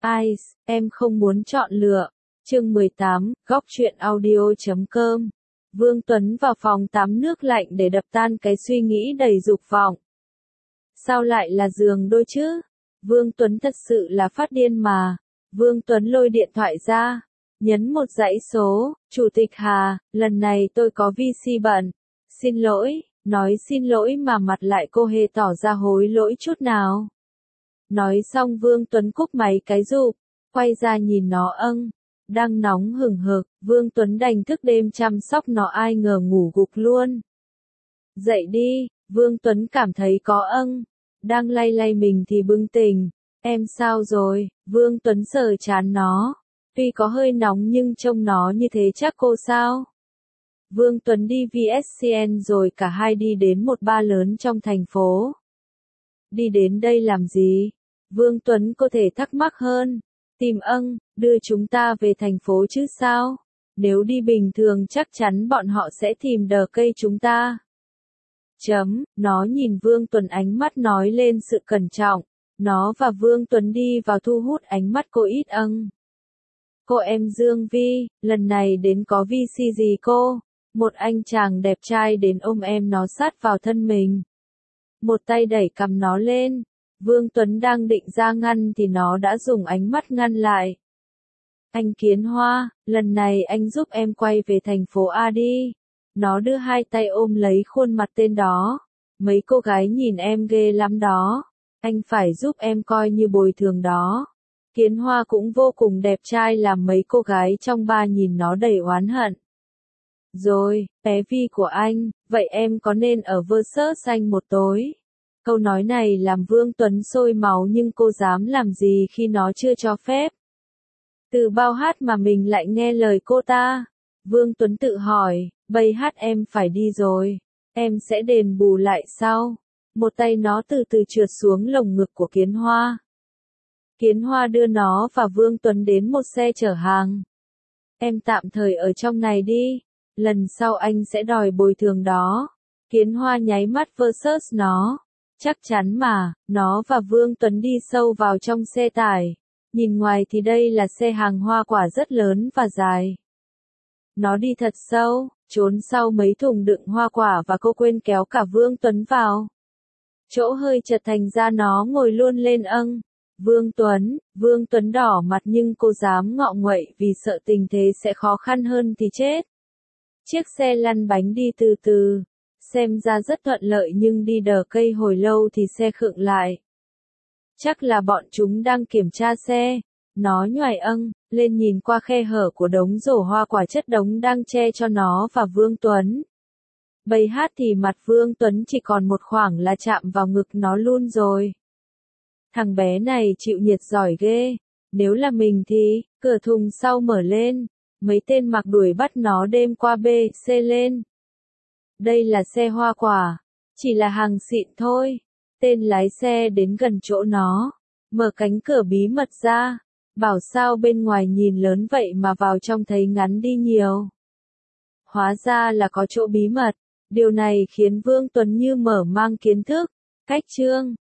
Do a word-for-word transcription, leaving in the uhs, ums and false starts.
Ice, em không muốn chọn lựa. Chương mười tám, góc truyện audio chấm com. Vương Tuấn vào phòng tắm nước lạnh để đập tan cái suy nghĩ đầy dục vọng. Sao lại là giường đôi chứ? Vương Tuấn thật sự là phát điên mà. Vương Tuấn lôi điện thoại ra, nhấn một dãy số. Chủ tịch Hà, lần này tôi có vê xê bận. Xin lỗi, nói xin lỗi mà mặt lại cô hề tỏ ra hối lỗi chút nào. Nói xong Vương Tuấn cúp máy cái rụp, quay ra nhìn nó âng. Đang nóng hừng hực, Vương Tuấn đành thức đêm chăm sóc nó, ai ngờ ngủ gục luôn. Dậy đi, Vương Tuấn cảm thấy có âng. Đang lay lay mình thì bừng tỉnh. Em sao rồi? Vương Tuấn sờ chán nó. Tuy có hơi nóng nhưng trông nó như thế chắc cô sao? Vương Tuấn đi vê ét xê en rồi cả hai đi đến một bar lớn trong thành phố. Đi đến đây làm gì? Vương Tuấn có thể thắc mắc hơn. Tìm âng, đưa chúng ta về thành phố chứ sao? Nếu đi bình thường chắc chắn bọn họ sẽ tìm đờ cây chúng ta. Chấm, nó nhìn Vương Tuấn, ánh mắt nói lên sự cẩn trọng. Nó và Vương Tuấn đi vào thu hút ánh mắt cô ít âng. Cô em Dương Vi, lần này đến có vê xê gì cô? Một anh chàng đẹp trai đến ôm em nó sát vào thân mình. Một tay đẩy cằm nó lên. Vương Tuấn đang định ra ngăn thì nó đã dùng ánh mắt ngăn lại. Anh Kiến Hoa, lần này anh giúp em quay về thành phố A đi. Nó đưa hai tay ôm lấy khuôn mặt tên đó. Mấy cô gái nhìn em ghê lắm đó. Anh phải giúp em coi như bồi thường đó. Kiến Hoa cũng vô cùng đẹp trai làm mấy cô gái trong bar nhìn nó đầy oán hận. Rồi, bé Vi của anh, vậy em có nên ở Versus anh một tối? Câu nói này làm Vương Tuấn sôi máu nhưng cô dám làm gì khi nó chưa cho phép? Từ bao hát mà mình lại nghe lời cô ta? Vương Tuấn tự hỏi, bây hát em phải đi rồi. Em sẽ đền bù lại sau. Một tay nó từ từ trượt xuống lồng ngực của Kiến Hoa. Kiến Hoa đưa nó và Vương Tuấn đến một xe chở hàng. Em tạm thời ở trong này đi. Lần sau anh sẽ đòi bồi thường đó. Kiến Hoa nháy mắt versus nó. Chắc chắn mà, nó và Vương Tuấn đi sâu vào trong xe tải. Nhìn ngoài thì đây là xe hàng hoa quả rất lớn và dài. Nó đi thật sâu, trốn sau mấy thùng đựng hoa quả và cô quên kéo cả Vương Tuấn vào. Chỗ hơi chật thành ra nó ngồi luôn lên âng. Vương Tuấn, Vương Tuấn đỏ mặt nhưng cô dám ngọ nguậy vì sợ tình thế sẽ khó khăn hơn thì chết. Chiếc xe lăn bánh đi từ từ. Xem ra rất thuận lợi nhưng đi đờ cây hồi lâu thì xe khựng lại. Chắc là bọn chúng đang kiểm tra xe. Nó nhoài âng, lên nhìn qua khe hở của đống rổ hoa quả chất đống đang che cho nó và Vương Tuấn. Bầy hát thì mặt Vương Tuấn chỉ còn một khoảng là chạm vào ngực nó luôn rồi. Thằng bé này chịu nhiệt giỏi ghê. Nếu là mình thì, cửa thùng sau mở lên. Mấy tên mặc đuổi bắt nó đêm qua B, C lên. Đây là xe hoa quả. Chỉ là hàng xịn thôi. Tên lái xe đến gần chỗ nó. Mở cánh cửa bí mật ra. Bảo sao bên ngoài nhìn lớn vậy mà vào trong thấy ngắn đi nhiều. Hóa ra là có chỗ bí mật. Điều này khiến Vương Tuấn như mở mang kiến thức. Cách chương.